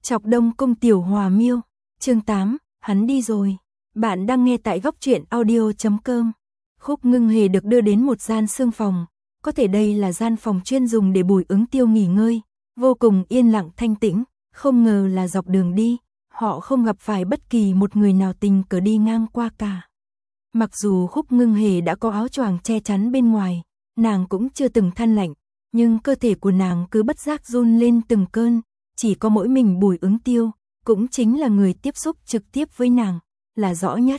Chọc Đông Cung Tiểu Hòa Miêu, chương 8, hắn đi rồi. Bạn đang nghe tại góc truyện audio.com. Khúc Ngưng Hề được đưa đến một gian xương phòng, có thể đây là gian phòng chuyên dùng để Bùi Ứng Tiêu nghỉ ngơi, vô cùng yên lặng thanh tĩnh, không ngờ là dọc đường đi, họ không gặp phải bất kỳ một người nào tình cờ đi ngang qua cả. Mặc dù Khúc Ngưng Hề đã có áo choàng che chắn bên ngoài, nàng cũng chưa từng than lạnh, nhưng cơ thể của nàng cứ bất giác run lên từng cơn, chỉ có mỗi mình Bùi Ứng Tiêu, cũng chính là người tiếp xúc trực tiếp với nàng, là rõ nhất.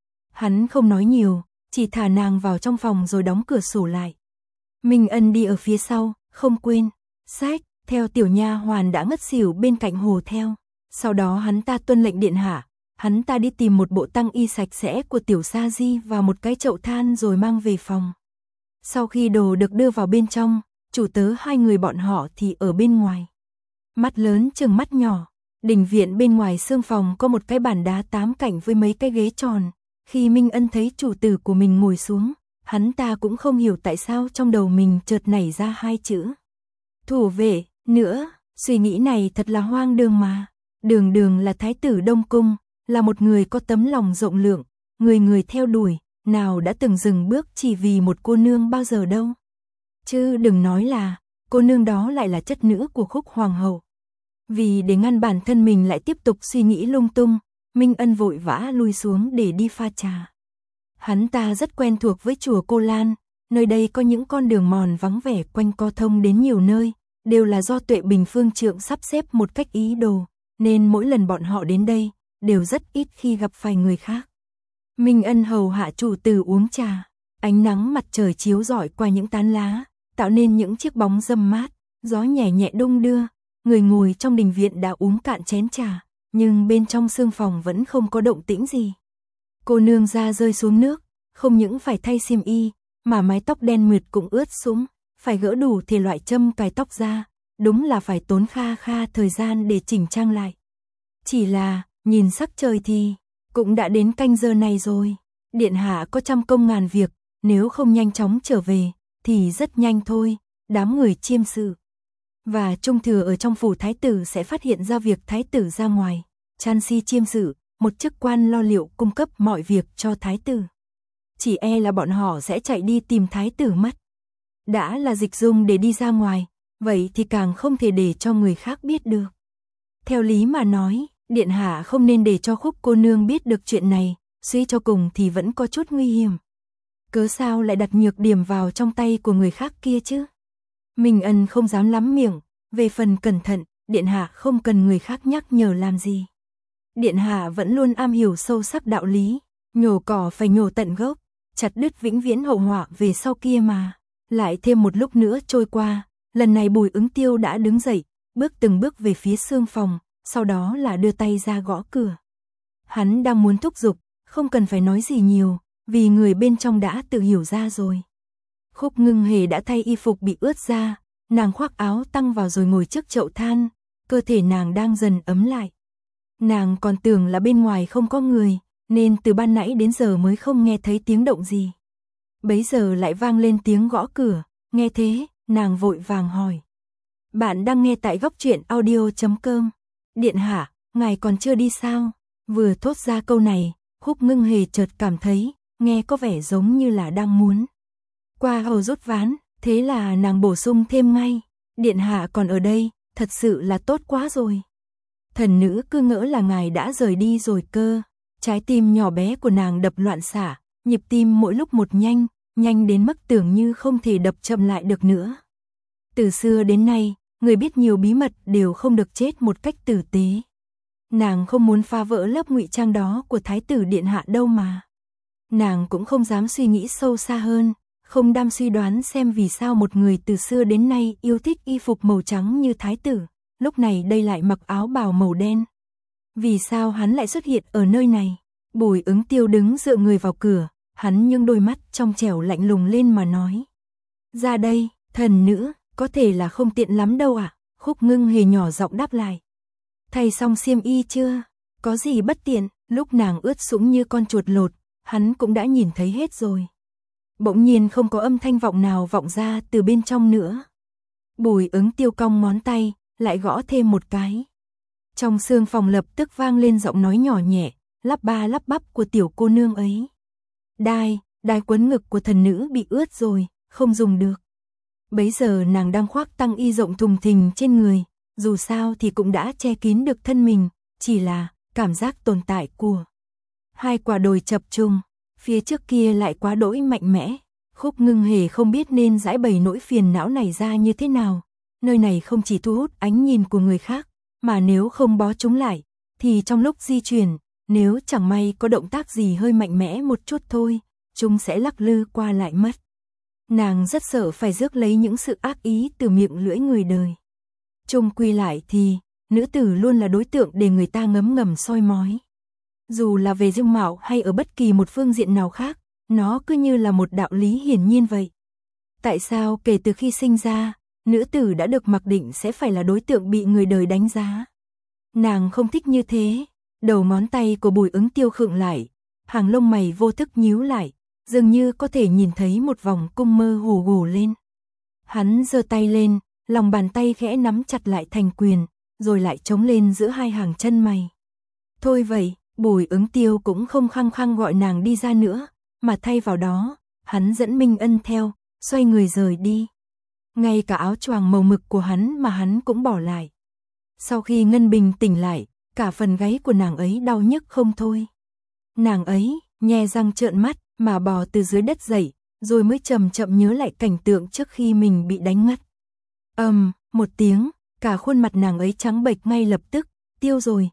Hắn không nói nhiều, chỉ thả nàng vào trong phòng rồi đóng cửa sổ lại. Minh Ân đi ở phía sau, không quên, sách, theo tiểu nha hoàn đã ngất xỉu bên cạnh hồ theo. Sau đó hắn ta tuân lệnh điện hạ, hắn ta đi tìm một bộ tăng y sạch sẽ của tiểu sa di và một cái chậu than rồi mang về phòng. Sau khi đồ được đưa vào bên trong, chủ tớ hai người bọn họ thì ở bên ngoài. Mắt lớn chừng mắt nhỏ, đình viện bên ngoài xương phòng có một cái bàn đá 8 cạnh với mấy cái ghế tròn. Khi Minh Ân thấy chủ tử của mình ngồi xuống, hắn ta cũng không hiểu tại sao trong đầu mình chợt nảy ra hai chữ. Thủ vệ, nữa, suy nghĩ này thật là hoang đường mà. Đường Đường là thái tử Đông Cung, là một người có tấm lòng rộng lượng, người người theo đuổi, nào đã từng dừng bước chỉ vì một cô nương bao giờ đâu. Chứ đừng nói là, cô nương đó lại là chất nữ của Khúc Hoàng hậu. Vì để ngăn bản thân mình lại tiếp tục suy nghĩ lung tung, Minh Ân vội vã lui xuống để đi pha trà. Hắn ta rất quen thuộc với chùa Cô Lan, nơi đây có những con đường mòn vắng vẻ quanh co thông đến nhiều nơi, đều là do Tuệ Bình Phương Trượng sắp xếp một cách ý đồ, nên mỗi lần bọn họ đến đây, đều rất ít khi gặp phải người khác. Minh Ân hầu hạ chủ tử uống trà, ánh nắng mặt trời chiếu rọi qua những tán lá, tạo nên những chiếc bóng râm mát, gió nhẹ nhẹ đung đưa, người ngồi trong đình viện đã uống cạn chén trà, nhưng bên trong xương phòng vẫn không có động tĩnh gì. Cô nương ra rơi xuống nước, không những phải thay xiêm y, mà mái tóc đen mượt cũng ướt sũng, phải gỡ đủ thể loại châm cài tóc ra, đúng là phải tốn kha thời gian để chỉnh trang lại. Chỉ là, nhìn sắc trời thì, cũng đã đến canh giờ này rồi, điện hạ có trăm công ngàn việc, nếu không nhanh chóng trở về, thì rất nhanh thôi, đám người chiêm sự và trung thừa ở trong phủ thái tử sẽ phát hiện ra việc thái tử ra ngoài, Chan si chiêm sự, một chức quan lo liệu cung cấp mọi việc cho thái tử. Chỉ e là bọn họ sẽ chạy đi tìm thái tử mất. Đã là dịch dung để đi ra ngoài, vậy thì càng không thể để cho người khác biết được. Theo lý mà nói, điện hạ không nên để cho Khúc cô nương biết được chuyện này, suy cho cùng thì vẫn có chút nguy hiểm. Cớ sao lại đặt nhược điểm vào trong tay của người khác kia chứ? Minh Ân không dám lắm miệng, về phần cẩn thận, điện hạ không cần người khác nhắc nhở làm gì. Điện hạ vẫn luôn am hiểu sâu sắc đạo lý, nhổ cỏ phải nhổ tận gốc, chặt đứt vĩnh viễn hậu họa về sau kia mà. Lại thêm một lúc nữa trôi qua, lần này Bùi Ứng Tiêu đã đứng dậy, bước từng bước về phía xương phòng, sau đó là đưa tay ra gõ cửa. Hắn đang muốn thúc giục, không cần phải nói gì nhiều, vì người bên trong đã tự hiểu ra rồi. Khúc Ngưng Hề đã thay y phục bị ướt ra, nàng khoác áo tăng vào rồi ngồi trước chậu than, cơ thể nàng đang dần ấm lại. Nàng còn tưởng là bên ngoài không có người, nên từ ban nãy đến giờ mới không nghe thấy tiếng động gì. Bấy giờ lại vang lên tiếng gõ cửa, nghe thế, nàng vội vàng hỏi. Bạn đang nghe tại góc truyện audio.com. Điện hạ, ngài còn chưa đi sao? Vừa thốt ra câu này, Khúc Ngưng Hề chợt cảm thấy, nghe có vẻ giống như là đang muốn qua hầu rút ván, thế là nàng bổ sung thêm ngay. Điện hạ còn ở đây, thật sự là tốt quá rồi. Thần nữ cứ ngỡ là ngài đã rời đi rồi cơ. Trái tim nhỏ bé của nàng đập loạn xạ, nhịp tim mỗi lúc một nhanh, nhanh đến mức tưởng như không thể đập chậm lại được nữa. Từ xưa đến nay, người biết nhiều bí mật đều không được chết một cách tử tế. Nàng không muốn phá vỡ lớp ngụy trang đó của thái tử điện hạ đâu mà. Nàng cũng không dám suy nghĩ sâu xa hơn, không đam suy đoán xem vì sao một người từ xưa đến nay yêu thích y phục màu trắng như thái tử, lúc này đây lại mặc áo bào màu đen. Vì sao hắn lại xuất hiện ở nơi này? Bùi Ứng Tiêu đứng dựa người vào cửa, hắn nhưng đôi mắt trong trẻo lạnh lùng lên mà nói. Ra đây, thần nữ, có thể là không tiện lắm đâu ạ. Khúc Ngưng Hề nhỏ giọng đáp lại. Thay xong xiêm y chưa? Có gì bất tiện? Lúc nàng ướt sũng như con chuột lột, hắn cũng đã nhìn thấy hết rồi. Bỗng nhiên không có âm thanh vọng nào vọng ra từ bên trong nữa. Bùi Ứng Tiêu cong ngón tay, lại gõ thêm một cái. Trong sương phòng lập tức vang lên giọng nói nhỏ nhẹ, lắp ba lắp bắp của tiểu cô nương ấy. Đai quấn ngực của thần nữ bị ướt rồi, không dùng được. Bấy giờ nàng đang khoác tăng y rộng thùng thình trên người, dù sao thì cũng đã che kín được thân mình, chỉ là cảm giác tồn tại của hai quả đồi chập trùng, phía trước kia lại quá đỗi mạnh mẽ. Khúc Ngưng Hề không biết nên giải bày nỗi phiền não này ra như thế nào. Nơi này không chỉ thu hút ánh nhìn của người khác, mà nếu không bó chúng lại, thì trong lúc di chuyển, nếu chẳng may có động tác gì hơi mạnh mẽ một chút thôi, chúng sẽ lắc lư qua lại mất. Nàng rất sợ phải rước lấy những sự ác ý từ miệng lưỡi người đời. Chung quy lại thì, nữ tử luôn là đối tượng để người ta ngấm ngầm soi mói. Dù là về dung mạo hay ở bất kỳ một phương diện nào khác, nó cứ như là một đạo lý hiển nhiên vậy. Tại sao kể từ khi sinh ra, nữ tử đã được mặc định sẽ phải là đối tượng bị người đời đánh giá? Nàng không thích như thế. Đầu ngón tay của Bùi Ứng Tiêu khựng lại, hàng lông mày vô thức nhíu lại, dường như có thể nhìn thấy một vòng cung mơ hồ gồ lên. Hắn giơ tay lên, lòng bàn tay khẽ nắm chặt lại thành quyền, rồi lại chống lên giữa hai hàng chân mày. Thôi vậy, Bùi Ứng Tiêu cũng không khăng khăng gọi nàng đi ra nữa, mà thay vào đó, hắn dẫn Minh Ân theo, xoay người rời đi. Ngay cả áo choàng màu mực của hắn mà hắn cũng bỏ lại. Sau khi Ngân Bình tỉnh lại, cả phần gáy của nàng ấy đau nhức không thôi. Nàng ấy, nhe răng trợn mắt, mà bò từ dưới đất dậy, rồi mới chậm chậm nhớ lại cảnh tượng trước khi mình bị đánh ngất. Một tiếng, cả khuôn mặt nàng ấy trắng bệch ngay lập tức, tiêu rồi.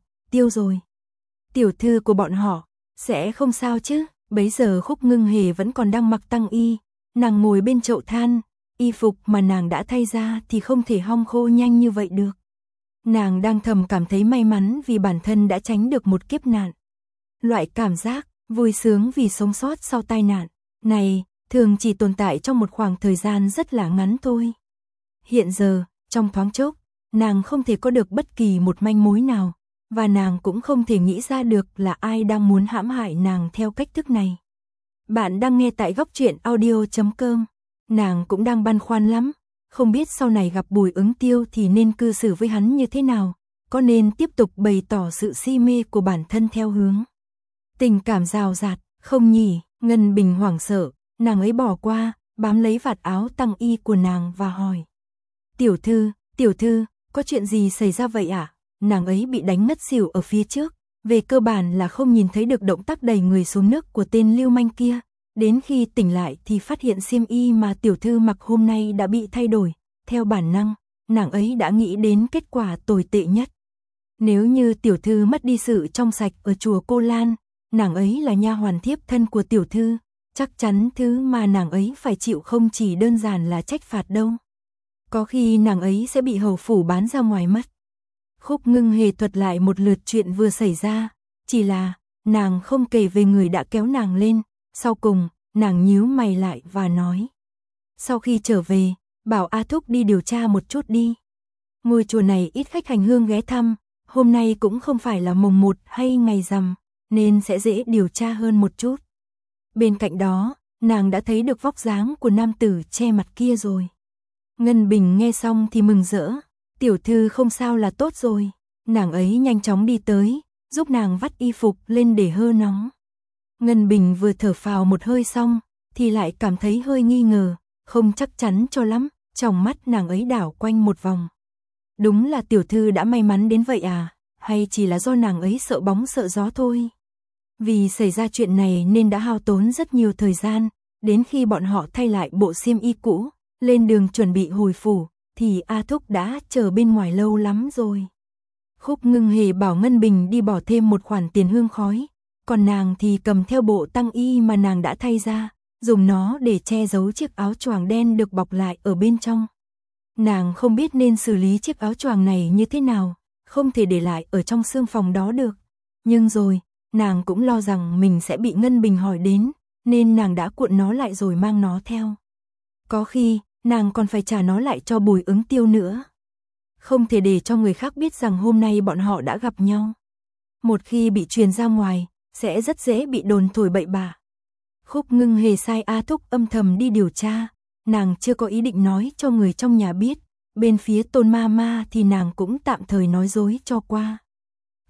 Tiểu thư của bọn họ, sẽ không sao chứ? Bấy giờ Khúc Ngưng Hề vẫn còn đang mặc tăng y, nàng ngồi bên chậu than, y phục mà nàng đã thay ra thì không thể hong khô nhanh như vậy được. Nàng đang thầm cảm thấy may mắn vì bản thân đã tránh được một kiếp nạn. Loại cảm giác vui sướng vì sống sót sau tai nạn này thường chỉ tồn tại trong một khoảng thời gian rất là ngắn thôi. Hiện giờ, trong thoáng chốc, nàng không thể có được bất kỳ một manh mối nào, và nàng cũng không thể nghĩ ra được là ai đang muốn hãm hại nàng theo cách thức này. Bạn đang nghe tại Góc Truyện Audio.com. Nàng cũng đang băn khoăn lắm, không biết sau này gặp Bùi Ứng Tiêu thì nên cư xử với hắn như thế nào, có nên tiếp tục bày tỏ sự si mê của bản thân theo hướng tình cảm rào rạt, không nhỉ? Ngân Bình hoảng sợ, nàng ấy bỏ qua, bám lấy vạt áo tăng y của nàng và hỏi. Tiểu thư, có chuyện gì xảy ra vậy ạ? Nàng ấy bị đánh ngất xỉu ở phía trước, về cơ bản là không nhìn thấy được động tác đẩy người xuống nước của tên lưu manh kia. Đến khi tỉnh lại thì phát hiện xiêm y mà tiểu thư mặc hôm nay đã bị thay đổi. Theo bản năng, nàng ấy đã nghĩ đến kết quả tồi tệ nhất. Nếu như tiểu thư mất đi sự trong sạch ở chùa Cô Lan, nàng ấy là nha hoàn thiếp thân của tiểu thư, chắc chắn thứ mà nàng ấy phải chịu không chỉ đơn giản là trách phạt đâu. Có khi nàng ấy sẽ bị hầu phủ bán ra ngoài mất. Khúc Ngưng Hề thuật lại một lượt chuyện vừa xảy ra, chỉ là nàng không kể về người đã kéo nàng lên. Sau cùng, nàng nhíu mày lại và nói. Sau khi trở về, bảo A Thúc đi điều tra một chút đi. Ngôi chùa này ít khách hành hương ghé thăm, hôm nay cũng không phải là mùng 1 hay ngày rằm, nên sẽ dễ điều tra hơn một chút. Bên cạnh đó, nàng đã thấy được vóc dáng của nam tử che mặt kia rồi. Ngân Bình nghe xong thì mừng rỡ, tiểu thư không sao là tốt rồi. Nàng ấy nhanh chóng đi tới, giúp nàng vắt y phục lên để hơ nóng. Ngân Bình vừa thở phào một hơi xong, thì lại cảm thấy hơi nghi ngờ, không chắc chắn cho lắm, trong mắt nàng ấy đảo quanh một vòng. Đúng là tiểu thư đã may mắn đến vậy à, hay chỉ là do nàng ấy sợ bóng sợ gió thôi? Vì xảy ra chuyện này nên đã hao tốn rất nhiều thời gian, đến khi bọn họ thay lại bộ xiêm y cũ, lên đường chuẩn bị hồi phủ, thì A Thúc đã chờ bên ngoài lâu lắm rồi. Khúc Ngưng Hề bảo Ngân Bình đi bỏ thêm một khoản tiền hương khói, còn nàng thì cầm theo bộ tăng y mà nàng đã thay ra, dùng nó để che giấu chiếc áo choàng đen được bọc lại ở bên trong. Nàng không biết nên xử lý chiếc áo choàng này như thế nào, không thể để lại ở trong xương phòng đó được. Nhưng rồi, nàng cũng lo rằng mình sẽ bị Ngân Bình hỏi đến, nên nàng đã cuộn nó lại rồi mang nó theo. Có khi, nàng còn phải trả nó lại cho Bùi Ứng Tiêu nữa. Không thể để cho người khác biết rằng hôm nay bọn họ đã gặp nhau. Một khi bị truyền ra ngoài, sẽ rất dễ bị đồn thổi bậy bạ. Khúc Ngưng Hề sai A Thúc âm thầm đi điều tra, nàng chưa có ý định nói cho người trong nhà biết, bên phía Tôn Ma Ma thì nàng cũng tạm thời nói dối cho qua.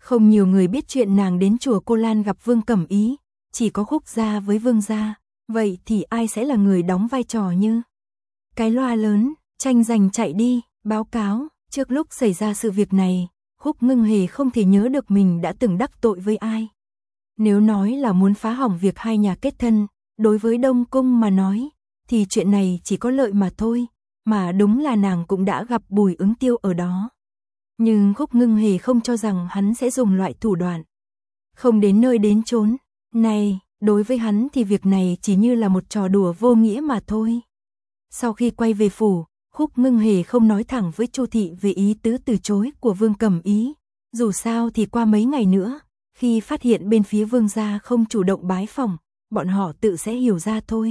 Không nhiều người biết chuyện nàng đến chùa Cô Lan gặp Vương Cẩm Ý, chỉ có Khúc gia với Vương gia, vậy thì ai sẽ là người đóng vai trò như cái loa lớn, tranh giành chạy đi, báo cáo. Trước lúc xảy ra sự việc này, Khúc Ngưng Hề không thể nhớ được mình đã từng đắc tội với ai. Nếu nói là muốn phá hỏng việc hai nhà kết thân, đối với Đông Cung mà nói, thì chuyện này chỉ có lợi mà thôi, mà đúng là nàng cũng đã gặp Bùi Ứng Tiêu ở đó. Nhưng Khúc Ngưng Hề không cho rằng hắn sẽ dùng loại thủ đoạn không đến nơi đến chốn này, đối với hắn thì việc này chỉ như là một trò đùa vô nghĩa mà thôi. Sau khi quay về phủ, Khúc Ngưng Hề không nói thẳng với Chu thị về ý tứ từ chối của Vương Cẩm Ý, dù sao thì qua mấy ngày nữa, khi phát hiện bên phía Vương gia không chủ động bái phỏng, bọn họ tự sẽ hiểu ra thôi.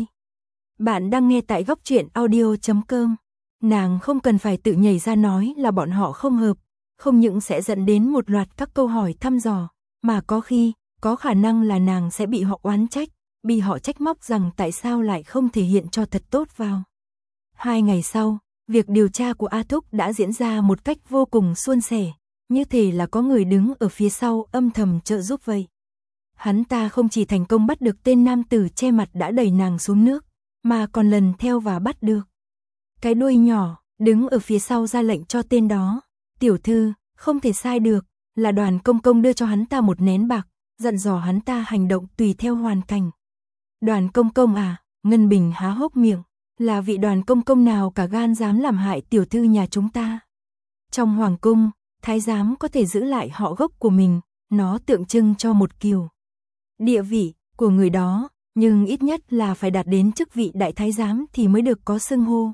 Bạn đang nghe tại góc truyện audio.com. Nàng không cần phải tự nhảy ra nói là bọn họ không hợp, không những sẽ dẫn đến một loạt các câu hỏi thăm dò, mà có khi, có khả năng là nàng sẽ bị họ oán trách, bị họ trách móc rằng tại sao lại không thể hiện cho thật tốt vào. 2 ngày sau, việc điều tra của A Thúc đã diễn ra một cách vô cùng suôn sẻ, như thể là có người đứng ở phía sau âm thầm trợ giúp vậy. Hắn ta không chỉ thành công bắt được tên nam tử che mặt đã đẩy nàng xuống nước, mà còn lần theo và bắt được cái đuôi nhỏ, đứng ở phía sau ra lệnh cho tên đó. Tiểu thư, không thể sai được, là Đoàn Công Công đưa cho hắn ta một nén bạc, dặn dò hắn ta hành động tùy theo hoàn cảnh. Đoàn Công Công à? Ngân Bình há hốc miệng, là vị Đoàn Công Công nào cả gan dám làm hại tiểu thư nhà chúng ta? Trong hoàng cung, thái giám có thể giữ lại họ gốc của mình, nó tượng trưng cho một kiều địa vị của người đó, nhưng ít nhất là phải đạt đến chức vị đại thái giám thì mới được có xưng hô.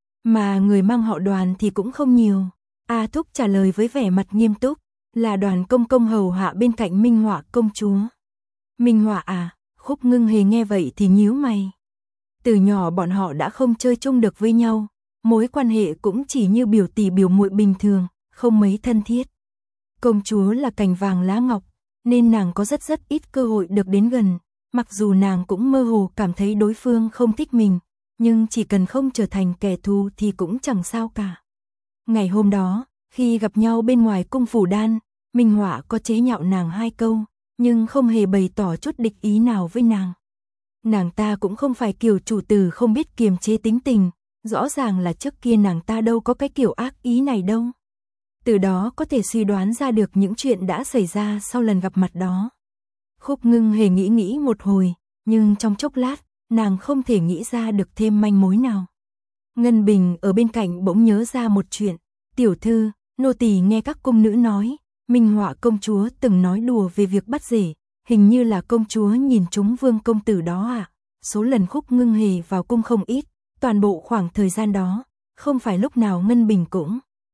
Mà người mang họ Đoàn thì cũng không nhiều. A Thúc trả lời với vẻ mặt nghiêm túc, là Đoàn Công Công hầu hạ bên cạnh Minh Họa công chúa. Minh Họa à? Khúc Ngưng Hề nghe vậy thì nhíu mày. Từ nhỏ bọn họ đã không chơi chung được với nhau, mối quan hệ cũng chỉ như biểu tỷ biểu muội bình thường, không mấy thân thiết. Công chúa là cành vàng lá ngọc, nên nàng có rất ít cơ hội được đến gần, mặc dù nàng cũng mơ hồ cảm thấy đối phương không thích mình, nhưng chỉ cần không trở thành kẻ thù thì cũng chẳng sao cả. Ngày hôm đó, khi gặp nhau bên ngoài cung phủ đan, Minh Họa có chế nhạo nàng 2 câu, nhưng không hề bày tỏ chút địch ý nào với nàng. Nàng ta cũng không phải kiểu chủ tử không biết kiềm chế tính tình, rõ ràng là trước kia nàng ta đâu có cái kiểu ác ý này đâu. Từ đó có thể suy đoán ra được những chuyện đã xảy ra sau lần gặp mặt đó. Khúc Ngưng Hề nghĩ một hồi, nhưng trong chốc lát, nàng không thể nghĩ ra được thêm manh mối nào. Ngân Bình ở bên cạnh bỗng nhớ ra một chuyện. Tiểu thư, nô tỳ nghe các cung nữ nói, Minh Họa công chúa từng nói đùa về việc bắt rể, hình như là công chúa nhìn trúng Vương công tử đó à? Số lần Khúc Ngưng Hề vào cung không ít, toàn bộ khoảng thời gian đó, không phải lúc nào Ngân Bình cũng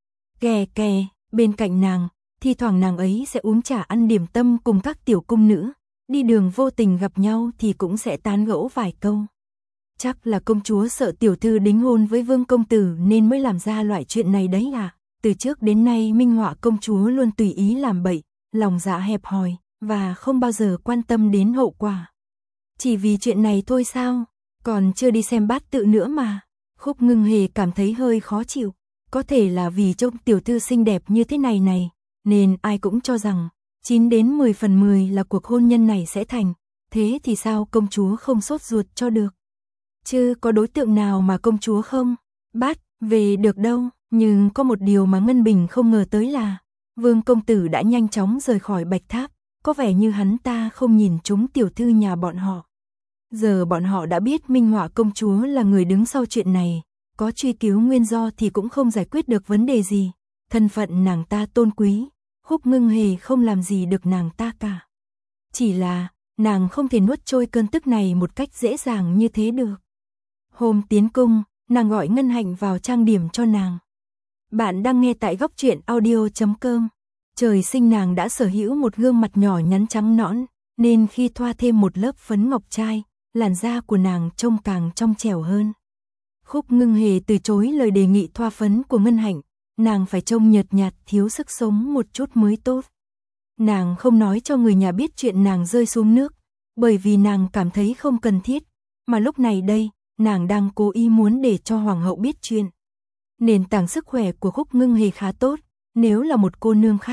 kè bên cạnh nàng, thi thoảng nàng ấy sẽ uống trà ăn điểm tâm cùng các tiểu cung nữ, đi đường vô tình gặp nhau thì cũng sẽ tán gẫu vài câu. Chắc là công chúa sợ tiểu thư đính hôn với Vương công tử nên mới làm ra loại chuyện này đấy à? Từ trước đến nay Minh Họa công chúa luôn tùy ý làm bậy, lòng dạ hẹp hòi và không bao giờ quan tâm đến hậu quả. Chỉ vì chuyện này thôi sao? Còn chưa đi xem bát tự nữa mà. Khúc Ngưng Hề cảm thấy hơi khó chịu, có thể là vì trông tiểu thư xinh đẹp như thế này, nên ai cũng cho rằng 9 đến 10 phần 10 là cuộc hôn nhân này sẽ thành. Thế thì sao công chúa không sốt ruột cho được? Chứ có đối tượng nào mà công chúa không bắt về được đâu. Nhưng có một điều mà Ngân Bình không ngờ tới là Vương công tử đã nhanh chóng rời khỏi Bạch Tháp, có vẻ như hắn ta không nhìn trúng tiểu thư nhà bọn họ. Giờ bọn họ đã biết Minh Họa công chúa là người đứng sau chuyện này, có truy cứu nguyên do thì cũng không giải quyết được vấn đề gì. Thân phận nàng ta tôn quý, Khúc Ngưng Hề không làm gì được nàng ta cả. Chỉ là, nàng không thể nuốt trôi cơn tức này một cách dễ dàng như thế được. Hôm tiến cung, nàng gọi Ngân Hạnh vào trang điểm cho nàng. Bạn đang nghe tại góc truyện audio.com. Trời sinh nàng đã sở hữu một gương mặt nhỏ nhắn trắng nõn, nên khi thoa thêm một lớp phấn ngọc trai, làn da của nàng trông càng trong trẻo hơn. Khúc Ngưng Hề từ chối lời đề nghị thoa phấn của Ngân Hạnh, nàng phải trông nhợt nhạt thiếu sức sống một chút mới tốt. Nàng không nói cho người nhà biết chuyện nàng rơi xuống nước, bởi vì nàng cảm thấy không cần thiết, mà lúc này đây, nàng đang cố ý muốn để cho hoàng hậu biết chuyện. Nền tảng sức khỏe của Khúc Ngưng Hề khá tốt, nếu là một cô nương khác,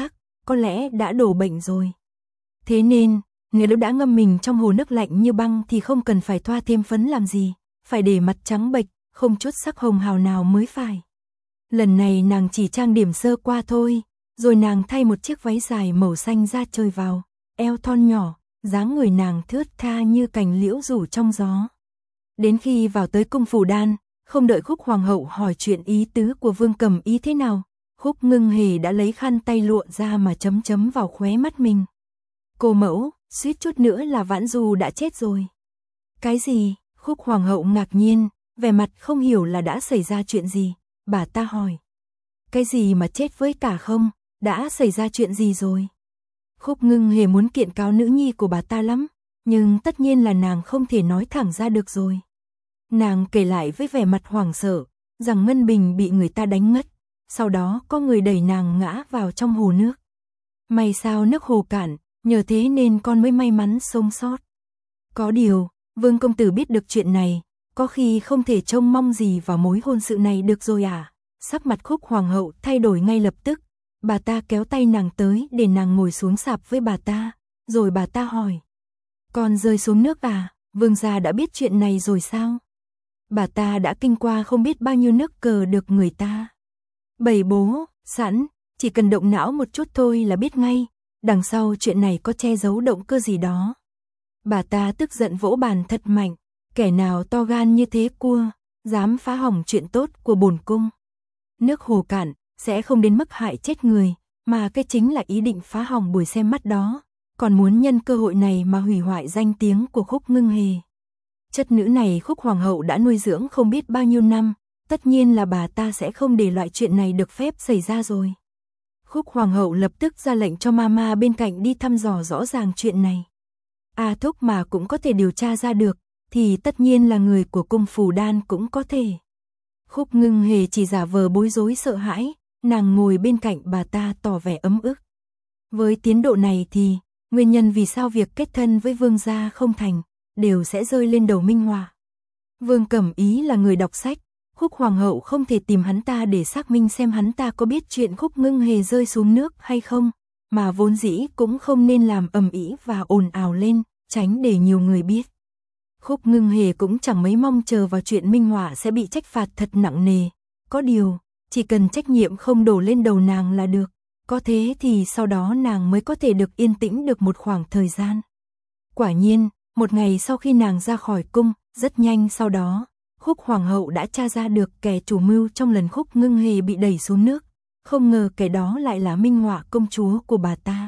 có lẽ đã đổ bệnh rồi. Thế nên, nếu đã ngâm mình trong hồ nước lạnh như băng thì không cần phải thoa thêm phấn làm gì, phải để mặt trắng bệch, không chút sắc hồng hào nào mới phải. Lần này nàng chỉ trang điểm sơ qua thôi, rồi nàng thay một chiếc váy dài màu xanh da trời vào, eo thon nhỏ, dáng người nàng thướt tha như cành liễu rủ trong gió. Đến khi vào tới cung Phủ Đan, không đợi Khúc Hoàng hậu hỏi chuyện ý tứ của Vương Cẩm Ý thế nào, Khúc Ngưng Hề đã lấy khăn tay lụa ra mà chấm chấm vào khóe mắt mình. Cô mẫu, suýt chút nữa là Vãn Du đã chết rồi. Cái gì? Khúc Hoàng hậu ngạc nhiên, vẻ mặt không hiểu là đã xảy ra chuyện gì, bà ta hỏi. Cái gì mà chết với cả không, đã xảy ra chuyện gì rồi? Khúc Ngưng Hề muốn kiện cáo nữ nhi của bà ta lắm, nhưng tất nhiên là nàng không thể nói thẳng ra được rồi. Nàng kể lại với vẻ mặt hoảng sợ, rằng Ngân Bình bị người ta đánh ngất, sau đó có người đẩy nàng ngã vào trong hồ nước. May sao nước hồ cạn, nhờ thế nên con mới may mắn sống sót. Có điều, Vương công tử biết được chuyện này, có khi không thể trông mong gì vào mối hôn sự này được rồi à? Sắc mặt Khúc Hoàng hậu thay đổi ngay lập tức, bà ta kéo tay nàng tới để nàng ngồi xuống sạp với bà ta, rồi bà ta hỏi. Con rơi xuống nước à? Vương gia đã biết chuyện này rồi sao? Bà ta đã kinh qua không biết bao nhiêu nước cờ được người ta bày bố sẵn, chỉ cần động não một chút thôi là biết ngay, đằng sau chuyện này có che giấu động cơ gì đó. Bà ta tức giận vỗ bàn thật mạnh, kẻ nào to gan như thế cua, dám phá hỏng chuyện tốt của bổn cung. Nước hồ cạn, sẽ không đến mức hại chết người, mà cái chính là ý định phá hỏng buổi xem mắt đó, còn muốn nhân cơ hội này mà hủy hoại danh tiếng của Khúc Ngưng Hề. Chất nữ này Khúc Hoàng hậu đã nuôi dưỡng không biết bao nhiêu năm, tất nhiên là bà ta sẽ không để loại chuyện này được phép xảy ra rồi. Khúc Hoàng hậu lập tức ra lệnh cho mama bên cạnh đi thăm dò rõ ràng chuyện này. Thúc mà cũng có thể điều tra ra được, thì tất nhiên là người của cung Phủ Đan cũng có thể. Khúc Ngưng Hề chỉ giả vờ bối rối sợ hãi, nàng ngồi bên cạnh bà ta tỏ vẻ ấm ức. Với tiến độ này thì, nguyên nhân vì sao việc kết thân với Vương gia không thành, đều sẽ rơi lên đầu Minh Hòa. Vương Cẩm Ý là người đọc sách, Khúc Hoàng hậu không thể tìm hắn ta để xác minh xem hắn ta có biết chuyện Khúc Ngưng Hề rơi xuống nước hay không, mà vốn dĩ cũng không nên làm ầm ĩ và ồn ào lên, tránh để nhiều người biết. Khúc Ngưng Hề cũng chẳng mấy mong chờ vào chuyện Minh Họa sẽ bị trách phạt thật nặng nề, có điều, chỉ cần trách nhiệm không đổ lên đầu nàng là được, có thế thì sau đó nàng mới có thể được yên tĩnh được một khoảng thời gian. Quả nhiên, một ngày sau khi nàng ra khỏi cung, rất nhanh sau đó, Khúc Hoàng hậu đã tra ra được kẻ chủ mưu trong lần Khúc Ngưng Hề bị đẩy xuống nước, không ngờ kẻ đó lại là Minh Họa công chúa của bà ta.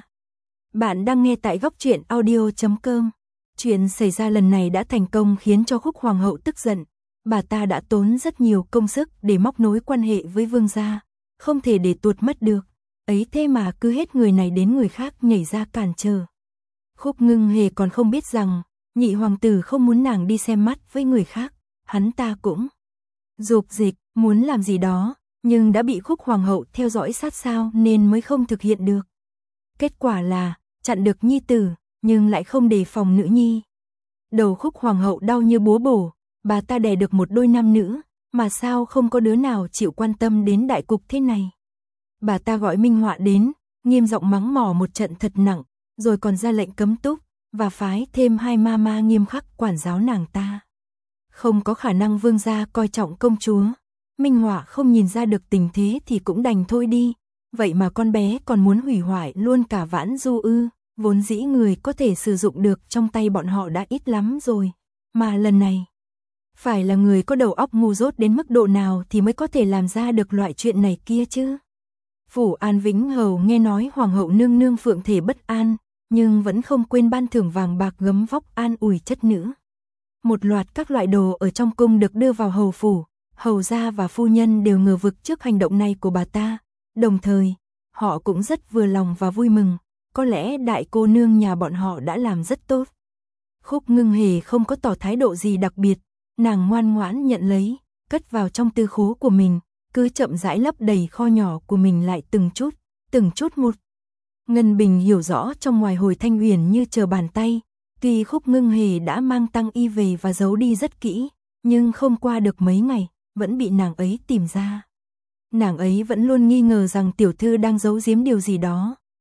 Bạn đang nghe tại Góc Truyện Audio.com. Chuyện xảy ra lần này đã thành công khiến cho Khúc Hoàng hậu tức giận, bà ta đã tốn rất nhiều công sức để móc nối quan hệ với Vương gia, không thể để tuột mất được, ấy thế mà cứ hết người này đến người khác nhảy ra cản trở. Khúc Ngưng Hề còn không biết rằng, nhị hoàng tử không muốn nàng đi xem mắt với người khác, hắn ta cũng dục dịch, muốn làm gì đó, nhưng đã bị Khúc Hoàng hậu theo dõi sát sao nên mới không thực hiện được. Kết quả là, chặn được nhi tử, nhưng lại không đề phòng nữ nhi. Đầu Khúc Hoàng hậu đau như búa bổ, bà ta đẻ được một đôi nam nữ, mà sao không có đứa nào chịu quan tâm đến đại cục thế này. Bà ta gọi Minh Họa đến, nghiêm giọng mắng mỏ một trận thật nặng, rồi còn ra lệnh cấm túc, và phái thêm 2 mama nghiêm khắc quản giáo nàng ta. Không có khả năng Vương gia coi trọng công chúa. Minh Họa không nhìn ra được tình thế thì cũng đành thôi đi, vậy mà con bé còn muốn hủy hoại luôn cả Vãn Du ư, vốn dĩ người có thể sử dụng được trong tay bọn họ đã ít lắm rồi, mà lần này, phải là người có đầu óc ngu dốt đến mức độ nào thì mới có thể làm ra được loại chuyện này kia chứ. Phủ An Vĩnh Hầu nghe nói Hoàng hậu nương nương phượng thể bất an, nhưng vẫn không quên ban thưởng vàng bạc gấm vóc an ủi chất nữ. Một loạt các loại đồ ở trong cung được đưa vào hầu phủ, hầu gia và phu nhân đều ngờ vực trước hành động này của bà ta, đồng thời, họ cũng rất vừa lòng và vui mừng, có lẽ đại cô nương nhà bọn họ đã làm rất tốt. Khúc Ngưng Hề không có tỏ thái độ gì đặc biệt, nàng ngoan ngoãn nhận lấy, cất vào trong tư khố của mình, cứ chậm rãi lấp đầy kho nhỏ của mình lại từng chút một. Ngân Bình hiểu rõ trong ngoài Hồi Thanh Uyển như chờ bàn tay, tuy Khúc Ngưng Hề đã mang tăng y về và giấu đi rất kỹ, nhưng không qua được mấy ngày, vẫn bị nàng ấy tìm ra. Nàng ấy vẫn luôn nghi ngờ rằng tiểu thư đang giấu giếm điều gì đó,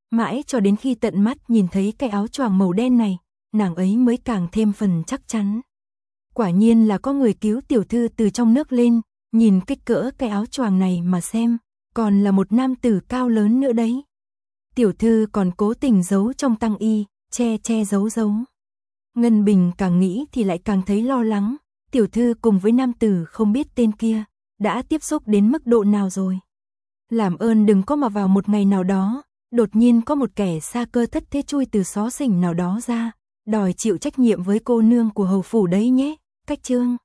Mãi cho đến khi tận mắt nhìn thấy cái áo choàng màu đen này, nàng ấy mới càng thêm phần chắc chắn. Quả nhiên là có người cứu tiểu thư từ trong nước lên, nhìn kích cỡ cái áo choàng này mà xem, còn là một nam tử cao lớn nữa đấy. Tiểu thư còn cố tình giấu trong tăng y, che giấu. Ngân Bình càng nghĩ thì lại càng thấy lo lắng, tiểu thư cùng với nam tử không biết tên kia, đã tiếp xúc đến mức độ nào rồi. Làm ơn đừng có mà vào một ngày nào đó, đột nhiên có một kẻ xa cơ thất thế chui từ xó xỉnh nào đó ra, đòi chịu trách nhiệm với cô nương của hầu phủ đấy nhé. Cách chương